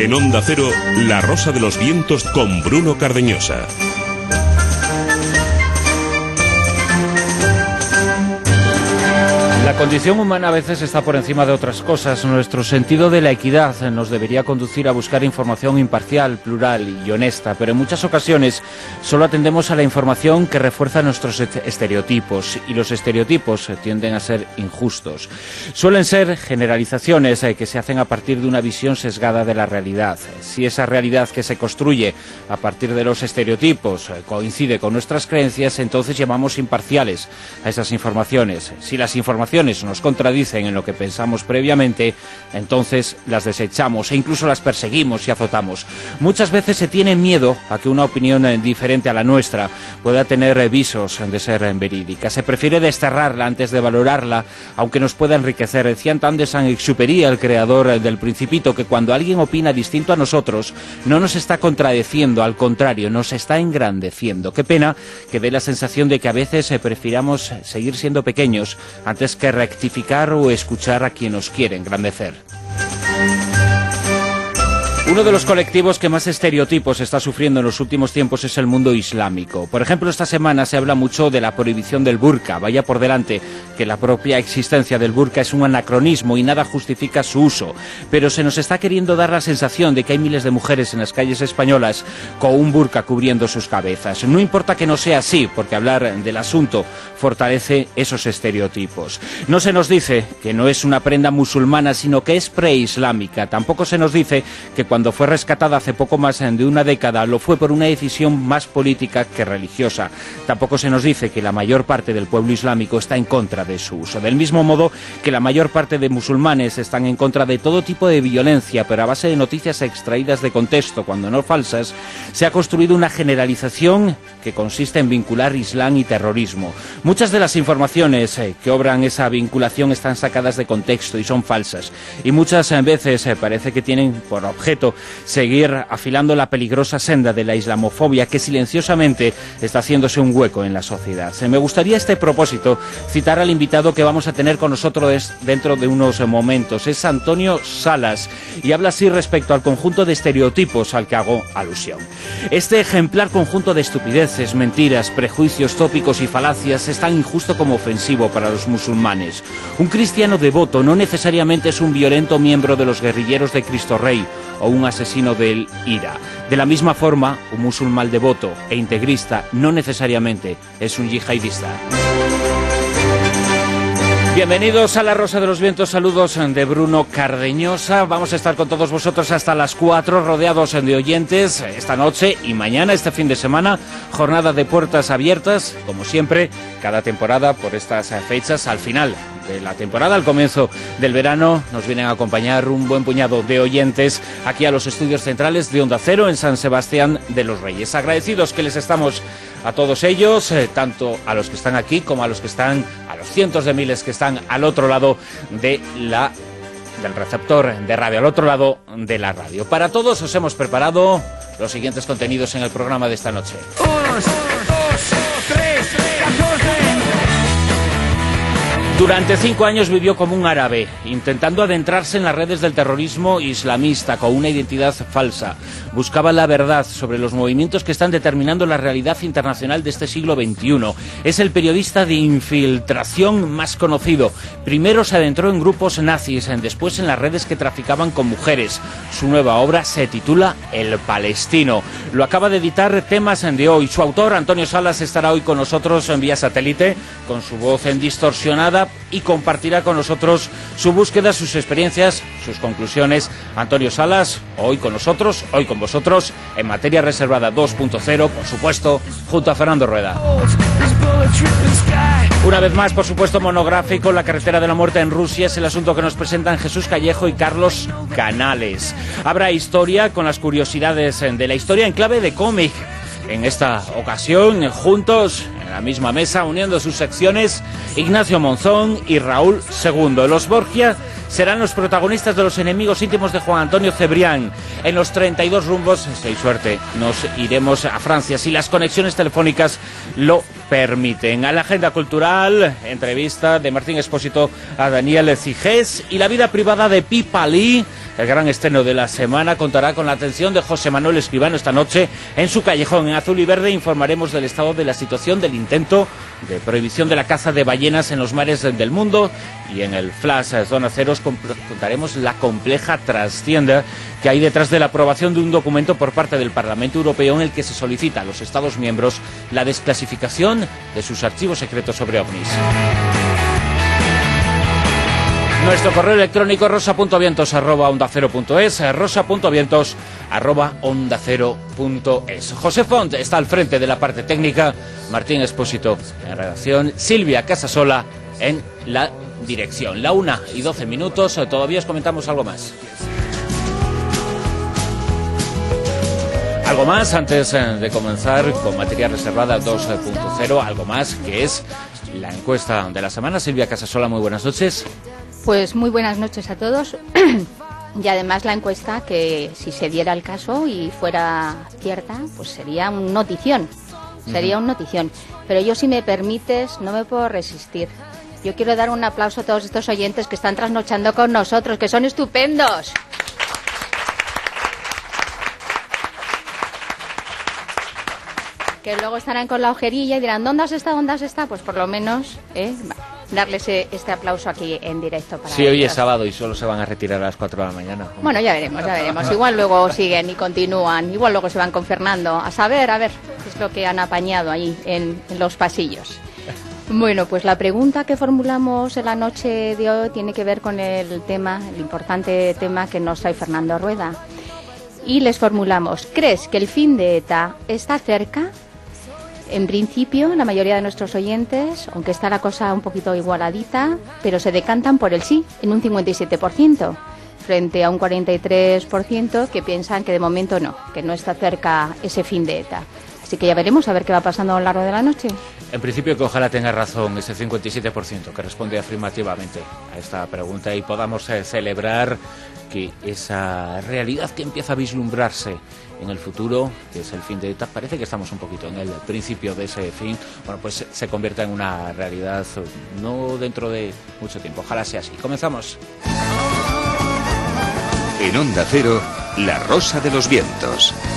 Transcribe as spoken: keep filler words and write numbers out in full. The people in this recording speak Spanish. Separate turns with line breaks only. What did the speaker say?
En Onda Cero, La Rosa de los Vientos con Bruno Cardeñosa.
La condición humana a veces está por encima de otras cosas. Nuestro sentido de la equidad nos debería conducir a buscar información imparcial, plural y honesta, pero en muchas ocasiones solo atendemos a la información que refuerza nuestros estereotipos, y los estereotipos tienden a ser injustos. Suelen ser generalizaciones que se hacen a partir de una visión sesgada de la realidad. Si esa realidad que se construye a partir de los estereotipos coincide con nuestras creencias, entonces llamamos imparciales a esas informaciones. Si las informaciones nos contradicen en lo que pensamos previamente, entonces las desechamos e incluso las perseguimos y azotamos. Muchas veces se tiene miedo a que una opinión diferente a la nuestra pueda tener visos de ser verídica. Se prefiere desterrarla antes de valorarla, aunque nos pueda enriquecer. Decía de Saint-Exupéry, el creador del Principito, que cuando alguien opina distinto a nosotros, no nos está contradeciendo, al contrario, nos está engrandeciendo. Qué pena que dé la sensación de que a veces prefiramos seguir siendo pequeños antes que rectificar o escuchar a quien nos quiere engrandecer. Uno de los colectivos que más estereotipos está sufriendo en los últimos tiempos es el mundo islámico. Por ejemplo, esta semana se habla mucho de la prohibición del burka. Vaya por delante que la propia existencia del burka es un anacronismo y nada justifica su uso. Pero se nos está queriendo dar la sensación de que hay miles de mujeres en las calles españolas con un burka cubriendo sus cabezas. No importa que no sea así, porque hablar del asunto fortalece esos estereotipos. No se nos dice que no es una prenda musulmana, sino que es preislámica. Tampoco se nos dice que cuando fue rescatada hace poco más de una década lo fue por una decisión más política que religiosa. Tampoco se nos dice que la mayor parte del pueblo islámico está en contra de su uso. Del mismo modo que la mayor parte de musulmanes están en contra de todo tipo de violencia, pero a base de noticias extraídas de contexto, cuando no falsas, se ha construido una generalización que consiste en vincular Islam y terrorismo. Muchas de las informaciones que obran esa vinculación están sacadas de contexto y son falsas. Y muchas veces parece que tienen por objeto seguir afilando la peligrosa senda de la islamofobia que silenciosamente está haciéndose un hueco en la sociedad. Me gustaría a este propósito citar al invitado que vamos a tener con nosotros dentro de unos momentos. Es Antonio Salas y habla así respecto al conjunto de estereotipos al que hago alusión. Este ejemplar conjunto de estupideces, mentiras, prejuicios, tópicos y falacias es tan injusto como ofensivo para los musulmanes. Un cristiano devoto no necesariamente es un violento miembro de los guerrilleros de Cristo Rey o un asesino del I R A. De la misma forma, un musulmán devoto e integrista no necesariamente es un yihadista. Bienvenidos a La Rosa de los Vientos, saludos de Bruno Cardeñosa. Vamos a estar con todos vosotros hasta las cuatro, rodeados de oyentes esta noche y mañana, este fin de semana, jornada de puertas abiertas, como siempre, cada temporada por estas fechas. Al final de la temporada, al comienzo del verano, nos vienen a acompañar un buen puñado de oyentes aquí a los estudios centrales de Onda Cero en San Sebastián de los Reyes. Agradecidos que les estamos a todos ellos, eh, tanto a los que están aquí como a los que están, a los cientos de miles que están al otro lado de la del receptor de radio, al otro lado de la radio. Para todos os hemos preparado los siguientes contenidos en el programa de esta noche. Uno, dos, tres, catorce. Durante cinco años vivió como un árabe, intentando adentrarse en las redes del terrorismo islamista con una identidad falsa. Buscaba la verdad sobre los movimientos que están determinando la realidad internacional de este siglo veintiuno. Es el periodista de infiltración más conocido. Primero se adentró en grupos nazis, después en las redes que traficaban con mujeres. Su nueva obra se titula El Palestino. Lo acaba de editar Temas de Hoy. Su autor, Antonio Salas, estará hoy con nosotros en vía satélite, con su voz en distorsionada, y compartirá con nosotros su búsqueda, sus experiencias, sus conclusiones. Antonio Salas, hoy con nosotros, hoy con vosotros, en Materia Reservada dos punto cero, por supuesto, junto a Fernando Rueda. Una vez más, por supuesto, monográfico, La carretera de la muerte en Rusia, es el asunto que nos presentan Jesús Callejo y Carlos Canales. Habrá historia con las curiosidades de la historia en clave de cómic. En esta ocasión, juntos, en la misma mesa, uniendo sus secciones, Ignacio Monzón y Raúl Segundo. Los Borgia serán los protagonistas de Los enemigos íntimos de Juan Antonio Cebrián. En los treinta y dos rumbos, si hay suerte, nos iremos a Francia, si las conexiones telefónicas lo permiten. A la agenda cultural, entrevista de Martín Expósito a Daniel Cigés, y la vida privada de Pipa Lee. El gran estreno de la semana contará con la atención de José Manuel Escribano esta noche en su callejón. En Azul y Verde informaremos del estado de la situación del intento de prohibición de la caza de ballenas en los mares del mundo, y en el Flash Zona Cero contaremos la compleja trastienda que hay detrás de la aprobación de un documento por parte del Parlamento Europeo en el que se solicita a los Estados miembros la desclasificación de sus archivos secretos sobre ovnis. Nuestro correo electrónico rosa.vientos arroba onda cero punto es, rosa.vientos arroba onda cero punto es. José Font está al frente de la parte técnica, Martín Expósito en redacción, Silvia Casasola en la dirección. La una y doce minutos, todavía os comentamos algo más. Algo más antes de comenzar con materia reservada dos punto cero, algo más que es la encuesta de la semana. Silvia Casasola, muy buenas noches.
Pues muy buenas noches a todos. Y además la encuesta, que si se diera el caso y fuera cierta, pues sería un notición. Sería un notición. Pero yo, si me permites, no me puedo resistir. Yo quiero dar un aplauso a todos estos oyentes que están trasnochando con nosotros, que son estupendos. Que luego estarán con la ojerilla y dirán, ¿dónde has estado? ¿Dónde has estado? Pues por lo menos, ¿eh? darles este aplauso aquí en directo para
Sí, hoy
ellos.
Es sábado y solo se van a retirar a las cuatro de la mañana.
Bueno, ya veremos, ya veremos. Igual luego siguen y continúan, igual luego se van con Fernando a saber, a ver, qué es lo que han apañado ahí en, en los pasillos. Bueno, pues la pregunta que formulamos en la noche de hoy tiene que ver con el tema, el importante tema que nos trae Fernando Rueda. Y les formulamos, ¿crees que el fin de ETA está cerca? En principio, la mayoría de nuestros oyentes, aunque está la cosa un poquito igualadita, pero se decantan por el sí, en un cincuenta y siete por ciento, frente a un cuarenta y tres por ciento que piensan que de momento no, que no está cerca ese fin de ETA. Así que ya veremos a ver qué va pasando a lo largo de la noche.
En principio, que ojalá tenga razón ese cincuenta y siete por ciento que responde afirmativamente a esta pregunta y podamos eh, celebrar que esa realidad que empieza a vislumbrarse en el futuro, que es el fin de ETA, parece que estamos un poquito en el principio de ese fin, bueno, pues se convierta en una realidad no dentro de mucho tiempo. Ojalá sea así. Comenzamos.
En Onda Cero, La Rosa de los Vientos.